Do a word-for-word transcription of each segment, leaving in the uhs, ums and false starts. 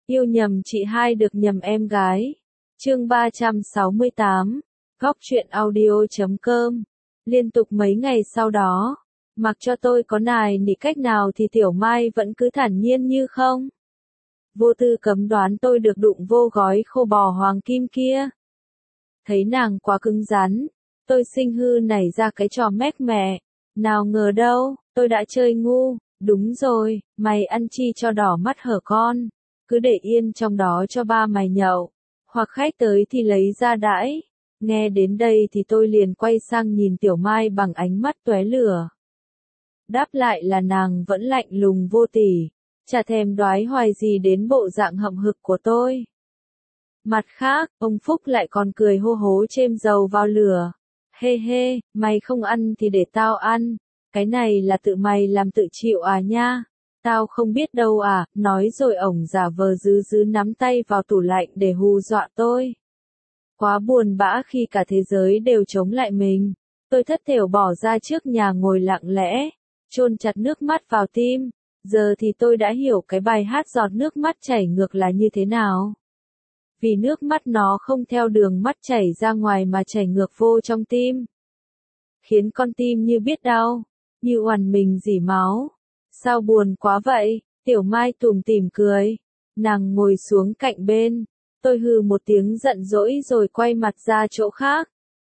Yêu nhầm chị hai được nhầm em gái. Chương ba trăm sáu mươi tám. Góc truyện audio chấm com. Liên tục mấy ngày sau đó, mặc cho tôi có nài nỉ cách nào thì Tiểu Mai vẫn cứ thản nhiên như không. Vô tư cấm đoán tôi được đụng vô gói khô bò hoàng kim kia. Thấy nàng quá cứng rắn, tôi sinh hư nảy ra cái trò mách mẹ. Nào ngờ đâu, tôi đã chơi ngu. Đúng rồi, mày ăn chi cho đỏ mắt hở con. Cứ để yên trong đó cho ba mày nhậu. Hoặc khách tới thì lấy ra đãi. Nghe đến đây thì tôi liền quay sang nhìn Tiểu Mai bằng ánh mắt tóe lửa. Đáp lại là nàng vẫn lạnh lùng vô tỉ, chả thèm đoái hoài gì đến bộ dạng hậm hực của tôi. Mặt khác, ông Phúc lại còn cười hô hố chêm dầu vào lửa. Hê hê, mày không ăn thì để tao ăn. Cái này là tự mày làm tự chịu à nha. Tao không biết đâu à, nói rồi ổng giả vờ dứ dứ nắm tay vào tủ lạnh để hù dọa tôi. Quá buồn bã khi cả thế giới đều chống lại mình. Tôi thất thểu bỏ ra trước nhà ngồi lặng lẽ, chôn chặt nước mắt vào tim. Giờ thì tôi đã hiểu cái bài hát giọt nước mắt chảy ngược là như thế nào. Vì nước mắt nó không theo đường mắt chảy ra ngoài mà chảy ngược vô trong tim. Khiến con tim như biết đau, như oằn mình rỉ máu. Sao buồn quá vậy? Tiểu Mai tủm tỉm cười. Nàng ngồi xuống cạnh bên. Tôi hừ một tiếng giận dỗi rồi quay mặt ra chỗ khác.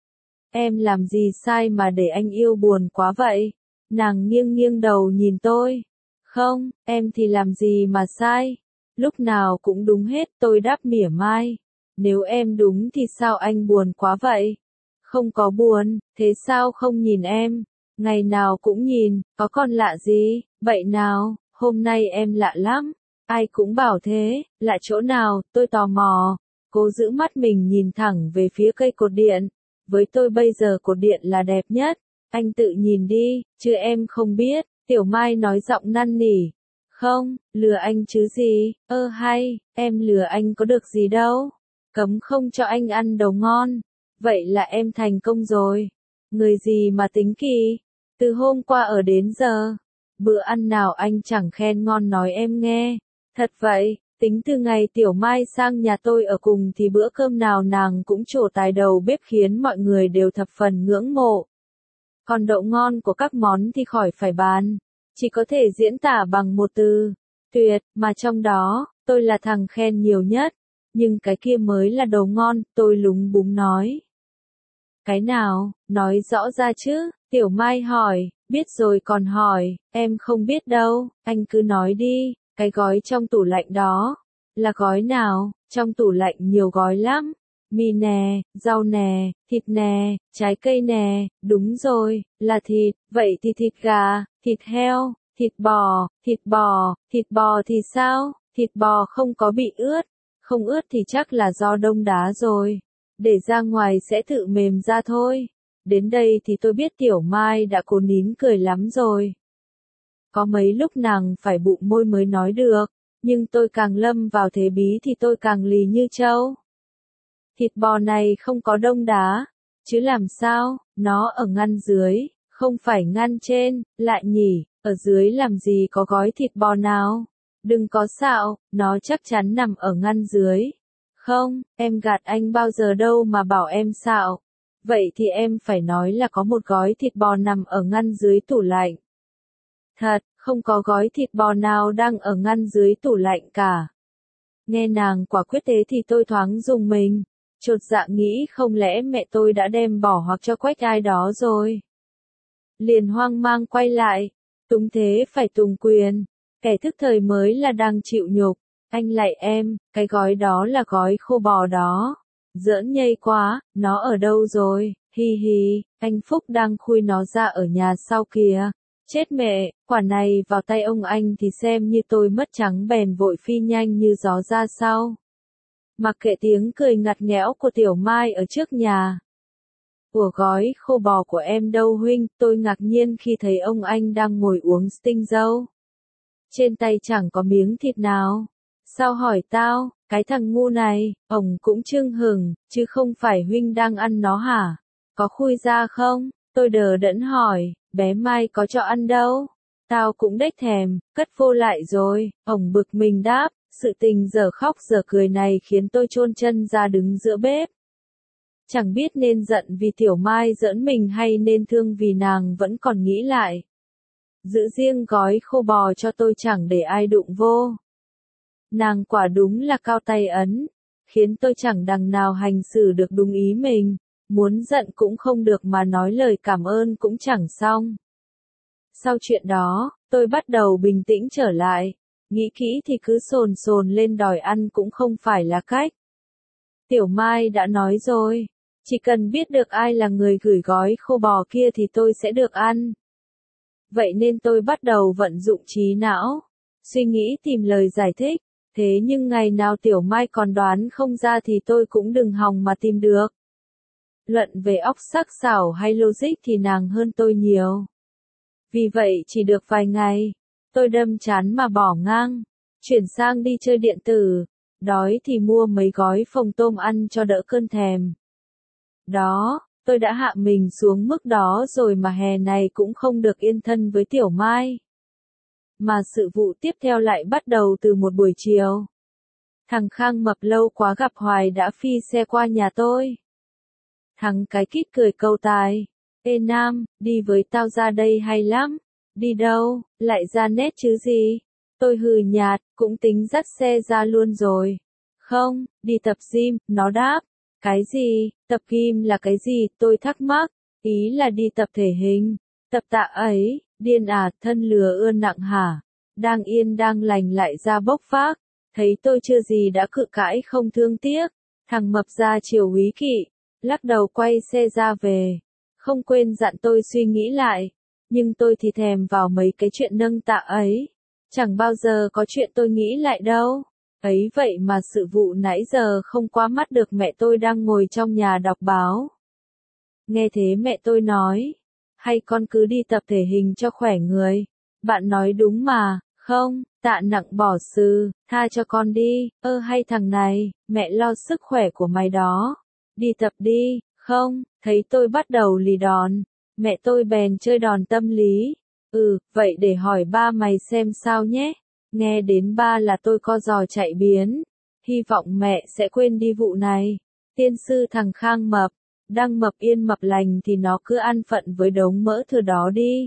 Em làm gì sai mà để anh yêu buồn quá vậy? Nàng nghiêng nghiêng đầu nhìn tôi. Không, em thì làm gì mà sai? Lúc nào cũng đúng hết, tôi đáp mỉa mai. Nếu em đúng thì sao anh buồn quá vậy? Không có buồn, thế sao không nhìn em? Ngày nào cũng nhìn, có còn lạ gì? Vậy nào, hôm nay em lạ lắm. Ai cũng bảo thế, lạ chỗ nào, tôi tò mò. Cố giữ mắt mình nhìn thẳng về phía cây cột điện. Với tôi bây giờ cột điện là đẹp nhất. Anh tự nhìn đi, chứ em không biết. Tiểu Mai nói giọng năn nỉ. Không, lừa anh chứ gì, ơ hay, em lừa anh có được gì đâu. Cấm không cho anh ăn đồ ngon. Vậy là em thành công rồi. Người gì mà tính kỳ. Từ hôm qua ở đến giờ, bữa ăn nào anh chẳng khen ngon nói em nghe. Thật vậy, tính từ ngày Tiểu Mai sang nhà tôi ở cùng thì bữa cơm nào nàng cũng trổ tài đầu bếp khiến mọi người đều thập phần ngưỡng mộ. Còn độ ngon của các món thì khỏi phải bàn. Chỉ có thể diễn tả bằng một từ, tuyệt, mà trong đó, tôi là thằng khen nhiều nhất. Nhưng cái kia mới là đồ ngon, tôi lúng búng nói. Cái nào, nói rõ ra chứ, Tiểu Mai hỏi, biết rồi còn hỏi, em không biết đâu, anh cứ nói đi, cái gói trong tủ lạnh đó, là gói nào, trong tủ lạnh nhiều gói lắm. Mì nè, rau nè, thịt nè, trái cây nè, đúng rồi, là thịt, vậy thì thịt gà, thịt heo, thịt bò, thịt bò, thịt bò thì sao, thịt bò không có bị ướt, không ướt thì chắc là do đông đá rồi, để ra ngoài sẽ tự mềm ra thôi. Đến đây thì tôi biết Tiểu Mai đã cố nín cười lắm rồi. Có mấy lúc nàng phải bụng môi mới nói được, nhưng tôi càng lâm vào thế bí thì tôi càng lì như trâu. Thịt bò này không có đông đá, chứ làm sao, nó ở ngăn dưới, không phải ngăn trên, lại nhỉ, ở dưới làm gì có gói thịt bò nào, đừng có xạo, nó chắc chắn nằm ở ngăn dưới. Không, em gạt anh bao giờ đâu mà bảo em xạo, vậy thì em phải nói là có một gói thịt bò nằm ở ngăn dưới tủ lạnh. Thật, không có gói thịt bò nào đang ở ngăn dưới tủ lạnh cả. Nghe nàng quả quyết thế thì tôi thoáng rùng mình. Chột dạ nghĩ không lẽ mẹ tôi đã đem bỏ hoặc cho quách ai đó rồi. Liền hoang mang quay lại, túng thế phải tùng quyền, kẻ thức thời mới là đang chịu nhục. Anh lạy em, cái gói đó là gói khô bò đó. Giỡn nhây quá, nó ở đâu rồi, hi hi, anh Phúc đang khui nó ra ở nhà sau kìa. Chết mẹ, quả này vào tay ông anh thì xem như tôi mất trắng bèn vội phi nhanh như gió ra sau. Mặc kệ tiếng cười ngặt nghẽo của Tiểu Mai ở trước nhà. Ủa gói khô bò của em đâu huynh, tôi ngạc nhiên khi thấy ông anh đang ngồi uống sting dâu. Trên tay chẳng có miếng thịt nào. Sao hỏi tao, cái thằng ngu này, ổng cũng chưng hừng, chứ không phải huynh đang ăn nó hả? Có khui ra không? Tôi đờ đẫn hỏi, bé Mai có cho ăn đâu? Tao cũng đếch thèm, cất vô lại rồi, ổng bực mình đáp, Sự tình giờ khóc giờ cười này khiến tôi chôn chân ra đứng giữa bếp. Chẳng biết nên giận vì Tiểu Mai giỡn mình hay nên thương vì nàng vẫn còn nghĩ lại. Giữ riêng gói khô bò cho tôi chẳng để ai đụng vô. Nàng quả đúng là cao tay ấn, khiến tôi chẳng đằng nào hành xử được đúng ý mình, muốn giận cũng không được mà nói lời cảm ơn cũng chẳng xong. Sau chuyện đó, tôi bắt đầu bình tĩnh trở lại, nghĩ kỹ thì cứ sồn sồn lên đòi ăn cũng không phải là cách. Tiểu Mai đã nói rồi, chỉ cần biết được ai là người gửi gói khô bò kia thì tôi sẽ được ăn. Vậy nên tôi bắt đầu vận dụng trí não, suy nghĩ tìm lời giải thích, thế nhưng ngày nào Tiểu Mai còn đoán không ra thì tôi cũng đừng hòng mà tìm được. Luận về óc sắc sảo hay logic thì nàng hơn tôi nhiều. Vì vậy chỉ được vài ngày, tôi đâm chán mà bỏ ngang, chuyển sang đi chơi điện tử, đói thì mua mấy gói phồng tôm ăn cho đỡ cơn thèm. Đó, tôi đã hạ mình xuống mức đó rồi mà hè này cũng không được yên thân với Tiểu Mai. Mà sự vụ tiếp theo lại bắt đầu từ một buổi chiều. Thằng Khang mập lâu quá gặp hoài đã phi xe qua nhà tôi. Thằng cái kít cười câu tài. Ê Nam, đi với tao ra đây hay lắm. Đi đâu, lại ra nét chứ gì. Tôi hừ nhạt, cũng tính dắt xe ra luôn rồi. Không, đi tập gym, nó đáp. Cái gì, tập gym là cái gì, tôi thắc mắc. Ý là đi tập thể hình. Tập tạ ấy, điên à, thân lừa ưa nặng hả? Đang yên đang lành lại ra bốc phác. Thấy tôi chưa gì đã cự cãi không thương tiếc. Thằng mập ra chiều úy kỵ, lắc đầu quay xe ra về. Không quên dặn tôi suy nghĩ lại. Nhưng tôi thì thèm vào mấy cái chuyện nâng tạ ấy. Chẳng bao giờ có chuyện tôi nghĩ lại đâu. Ấy vậy mà sự vụ nãy giờ không qua mắt được mẹ tôi đang ngồi trong nhà đọc báo. Nghe thế mẹ tôi nói. Hay con cứ đi tập thể hình cho khỏe người. Bạn nói đúng mà, không, tạ nặng bỏ sư, tha cho con đi, ơ hay thằng này, mẹ lo sức khỏe của mày đó. Đi tập đi, không, thấy tôi bắt đầu lì đòn. Mẹ tôi bèn chơi đòn tâm lý. Ừ, vậy để hỏi ba mày xem sao nhé. Nghe đến ba là tôi co giò chạy biến. Hy vọng mẹ sẽ quên đi vụ này. Tiên sư thằng Khang mập. Đang mập yên mập lành thì nó cứ ăn phận với đống mỡ thừa đó đi.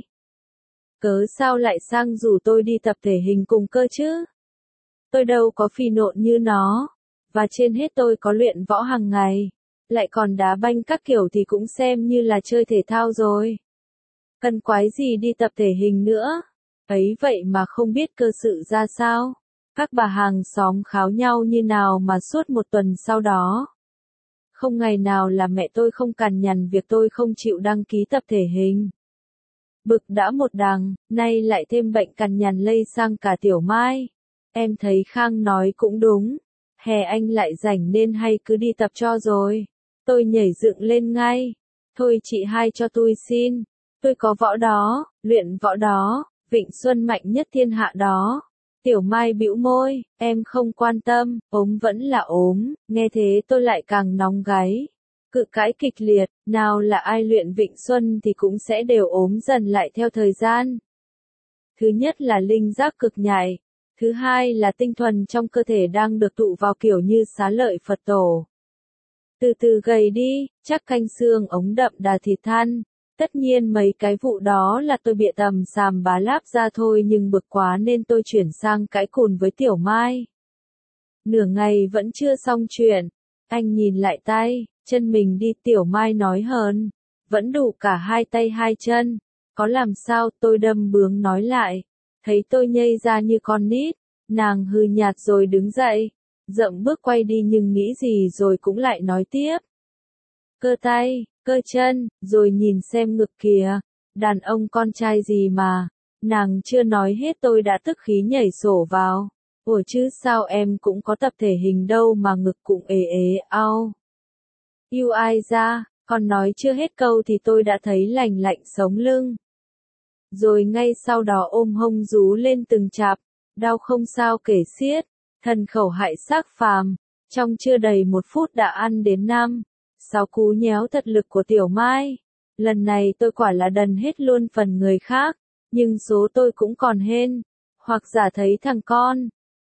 Cớ sao lại sang rủ tôi đi tập thể hình cùng cơ chứ? Tôi đâu có phì nộn như nó. Và trên hết tôi có luyện võ hàng ngày. Lại còn đá banh các kiểu thì cũng xem như là chơi thể thao rồi. Cần quái gì đi tập thể hình nữa? Ấy vậy mà không biết cơ sự ra sao. Các bà hàng xóm kháo nhau như nào mà suốt một tuần sau đó. Không ngày nào là mẹ tôi không cằn nhằn việc tôi không chịu đăng ký tập thể hình. Bực đã một đằng, nay lại thêm bệnh cằn nhằn lây sang cả Tiểu Mai. Em thấy Khang nói cũng đúng. Hè anh lại rảnh nên hay cứ đi tập cho rồi. Tôi nhảy dựng lên ngay. Thôi chị hai cho tôi xin. Tôi có võ đó, luyện võ đó, Vịnh Xuân mạnh nhất thiên hạ đó. Tiểu Mai bĩu môi, em không quan tâm, ốm vẫn là ốm, nghe thế tôi lại càng nóng gáy. Cự cãi kịch liệt, nào là ai luyện Vịnh Xuân thì cũng sẽ đều ốm dần lại theo thời gian. Thứ nhất là linh giác cực nhạy, thứ hai là tinh thuần trong cơ thể đang được tụ vào kiểu như xá lợi Phật tổ. Từ từ gầy đi, chắc canh xương ống đậm đà thịt than. Tất nhiên mấy cái vụ đó là tôi bịa tầm xàm bá láp ra thôi nhưng bực quá nên tôi chuyển sang cãi cùn với Tiểu Mai. Nửa ngày vẫn chưa xong chuyện. Anh nhìn lại tay, chân mình đi Tiểu Mai nói hờn. Vẫn đủ cả hai tay hai chân. Có làm sao tôi đâm bướng nói lại. Thấy tôi nhây ra như con nít. Nàng hừ nhạt rồi đứng dậy. Dậm bước quay đi nhưng nghĩ gì rồi cũng lại nói tiếp. Cơ tay, cơ chân, rồi nhìn xem ngực kìa. Đàn ông con trai gì mà. Nàng chưa nói hết tôi đã tức khí nhảy sổ vào. Ủa chứ sao em cũng có tập thể hình đâu mà ngực cũng ế ế ao. Yêu ai ra, còn nói chưa hết câu thì tôi đã thấy lành lạnh sống lưng. Rồi ngay sau đó ôm hông rú lên từng chạp, đau không sao kể xiết, thần khẩu hại xác phàm. Trong chưa đầy một phút đã ăn đến năm, sáu cú nhéo thật lực của Tiểu Mai. Lần này tôi quả là đần hết luôn phần người khác, nhưng số tôi cũng còn hên. Hoặc giả thấy thằng con,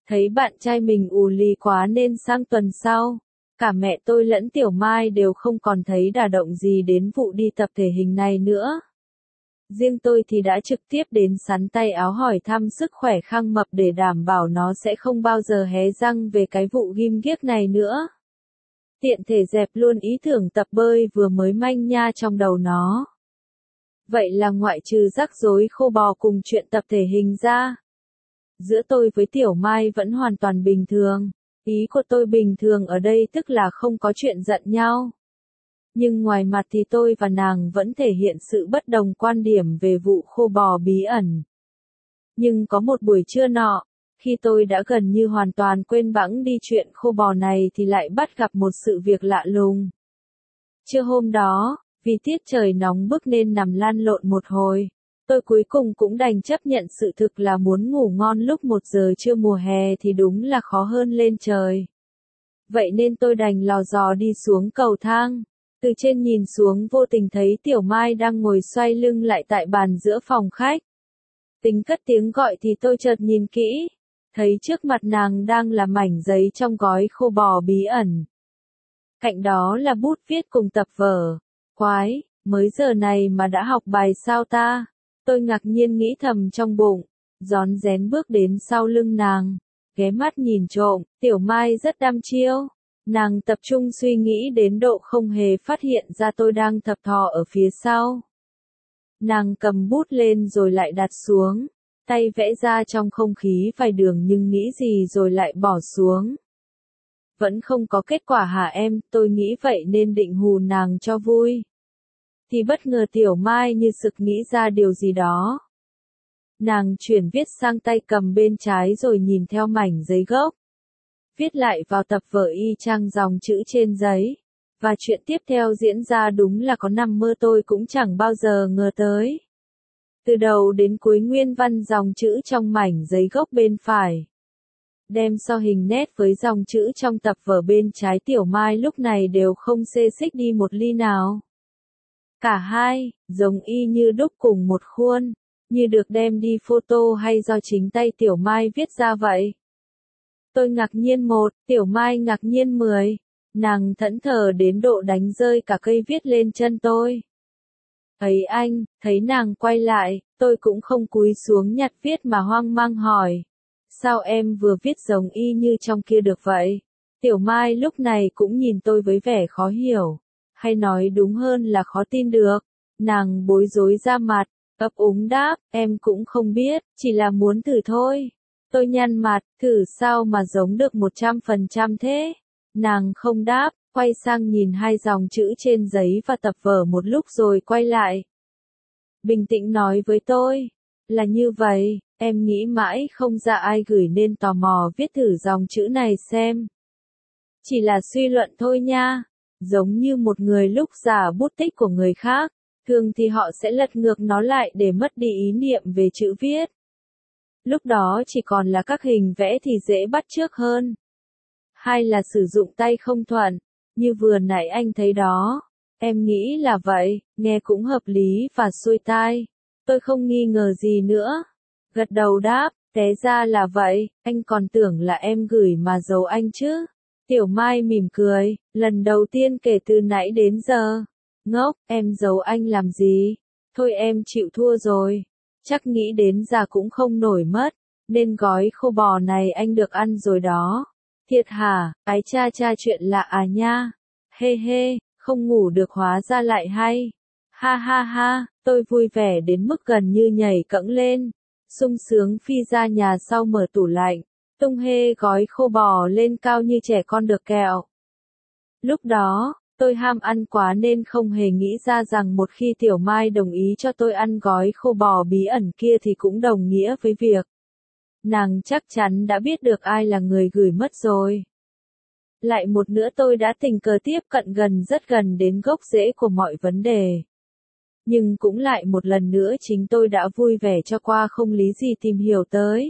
Thấy bạn trai mình ù lì quá nên sang tuần sau, cả mẹ tôi lẫn Tiểu Mai đều không còn thấy đả động gì đến vụ đi tập thể hình này nữa. Riêng tôi thì đã trực tiếp đến sắn tay áo hỏi thăm sức khỏe Khang Mập để đảm bảo nó sẽ không bao giờ hé răng về cái vụ ghim ghiếc này nữa. Tiện thể dẹp luôn ý tưởng tập bơi vừa mới manh nha trong đầu nó. Vậy là ngoại trừ rắc rối khô bò cùng chuyện tập thể hình ra, giữa tôi với Tiểu Mai vẫn hoàn toàn bình thường. Ý của tôi bình thường ở đây tức là không có chuyện giận nhau. Nhưng ngoài mặt thì tôi và nàng vẫn thể hiện sự bất đồng quan điểm về vụ khô bò bí ẩn. Nhưng có một buổi trưa nọ, khi tôi đã gần như hoàn toàn quên bẵng đi chuyện khô bò này thì lại bắt gặp một sự việc lạ lùng. Trưa hôm đó, vì tiết trời nóng bức nên nằm lăn lộn một hồi, tôi cuối cùng cũng đành chấp nhận sự thực là muốn ngủ ngon lúc một giờ trưa mùa hè thì đúng là khó hơn lên trời. Vậy nên tôi đành lò dò đi xuống cầu thang. Từ trên nhìn xuống vô tình thấy Tiểu Mai đang ngồi xoay lưng lại tại bàn giữa phòng khách. Tính cất tiếng gọi thì tôi chợt nhìn kỹ, thấy trước mặt nàng đang là mảnh giấy trong gói khô bò bí ẩn. Cạnh đó là bút viết cùng tập vở. Quái, mới giờ này mà đã học bài sao ta? Tôi ngạc nhiên nghĩ thầm trong bụng, rón rén bước đến sau lưng nàng, ghé mắt nhìn trộm. Tiểu Mai rất đăm chiêu. Nàng tập trung suy nghĩ đến độ không hề phát hiện ra tôi đang thập thò ở phía sau. Nàng cầm bút lên rồi lại đặt xuống, tay vẽ ra trong không khí vài đường nhưng nghĩ gì rồi lại bỏ xuống. Vẫn không có kết quả hả em, tôi nghĩ vậy nên định hù nàng cho vui. Thì bất ngờ Tiểu Mai như sực nghĩ ra điều gì đó. Nàng chuyển viết sang tay cầm bên trái rồi nhìn theo mảnh giấy gốc. Viết lại vào tập vở y chang dòng chữ trên giấy. Và chuyện tiếp theo diễn ra đúng là có nằm mơ tôi cũng chẳng bao giờ ngờ tới. Từ đầu đến cuối nguyên văn dòng chữ trong mảnh giấy gốc bên phải. Đem so hình nét với dòng chữ trong tập vở bên trái Tiểu Mai lúc này đều không xê xích đi một ly nào. Cả hai, giống y như đúc cùng một khuôn, như được đem đi photo hay do chính tay Tiểu Mai viết ra vậy. Tôi ngạc nhiên một, Tiểu Mai ngạc nhiên mười, nàng thẫn thờ đến độ đánh rơi cả cây viết lên chân tôi. Thấy anh, thấy nàng quay lại, tôi cũng không cúi xuống nhặt viết mà hoang mang hỏi. Sao em vừa viết giống y như trong kia được vậy? Tiểu Mai lúc này cũng nhìn tôi với vẻ khó hiểu, hay nói đúng hơn là khó tin được. Nàng bối rối ra mặt, ấp úng đáp, em cũng không biết, chỉ là muốn thử thôi. Tôi nhăn mặt, thử sao mà giống được một trăm phần trăm thế? Nàng không đáp, quay sang nhìn hai dòng chữ trên giấy và tập vở một lúc rồi quay lại. Bình tĩnh nói với tôi, là như vậy, em nghĩ mãi không ra ai gửi nên tò mò viết thử dòng chữ này xem. Chỉ là suy luận thôi nha, giống như một người lúc giả bút tích của người khác, thường thì họ sẽ lật ngược nó lại để mất đi ý niệm về chữ viết. Lúc đó chỉ còn là các hình vẽ thì dễ bắt chước hơn. Hay là sử dụng tay không thuận, như vừa nãy anh thấy đó. Em nghĩ là vậy, nghe cũng hợp lý và xuôi tai. Tôi không nghi ngờ gì nữa. Gật đầu đáp, té ra là vậy, anh còn tưởng là em gửi mà giấu anh chứ. Tiểu Mai mỉm cười, lần đầu tiên kể từ nãy đến giờ. Ngốc, em giấu anh làm gì? Thôi em chịu thua rồi. Chắc nghĩ đến già cũng không nổi mất, nên gói khô bò này anh được ăn rồi đó. Thiệt hả, ái cha cha chuyện lạ à nha. Hê hê, không ngủ được hóa ra lại hay. Ha ha ha, tôi vui vẻ đến mức gần như nhảy cẫng lên. Sung sướng phi ra nhà sau mở tủ lạnh, tung hê gói khô bò lên cao như trẻ con được kẹo. Lúc đó, tôi ham ăn quá nên không hề nghĩ ra rằng một khi Tiểu Mai đồng ý cho tôi ăn gói khô bò bí ẩn kia thì cũng đồng nghĩa với việc nàng chắc chắn đã biết được ai là người gửi mất rồi. Lại một nữa tôi đã tình cờ tiếp cận gần rất gần đến gốc rễ của mọi vấn đề. Nhưng cũng lại một lần nữa chính tôi đã vui vẻ cho qua không lý gì tìm hiểu tới.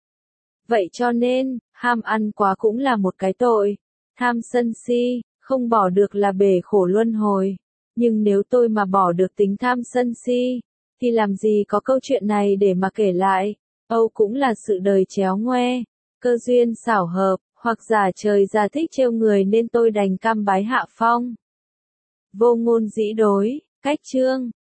Vậy cho nên, ham ăn quá cũng là một cái tội. Tham sân si, không bỏ được là bể khổ luân hồi. Nhưng nếu tôi mà bỏ được tính tham sân si, thì làm gì có câu chuyện này để mà kể lại. Âu cũng là sự đời chéo ngoe. cơ duyên xảo hợp, hoặc giả trời già thích trêu người nên tôi đành cam bái hạ phong. Vô ngôn dĩ đối, cách chương.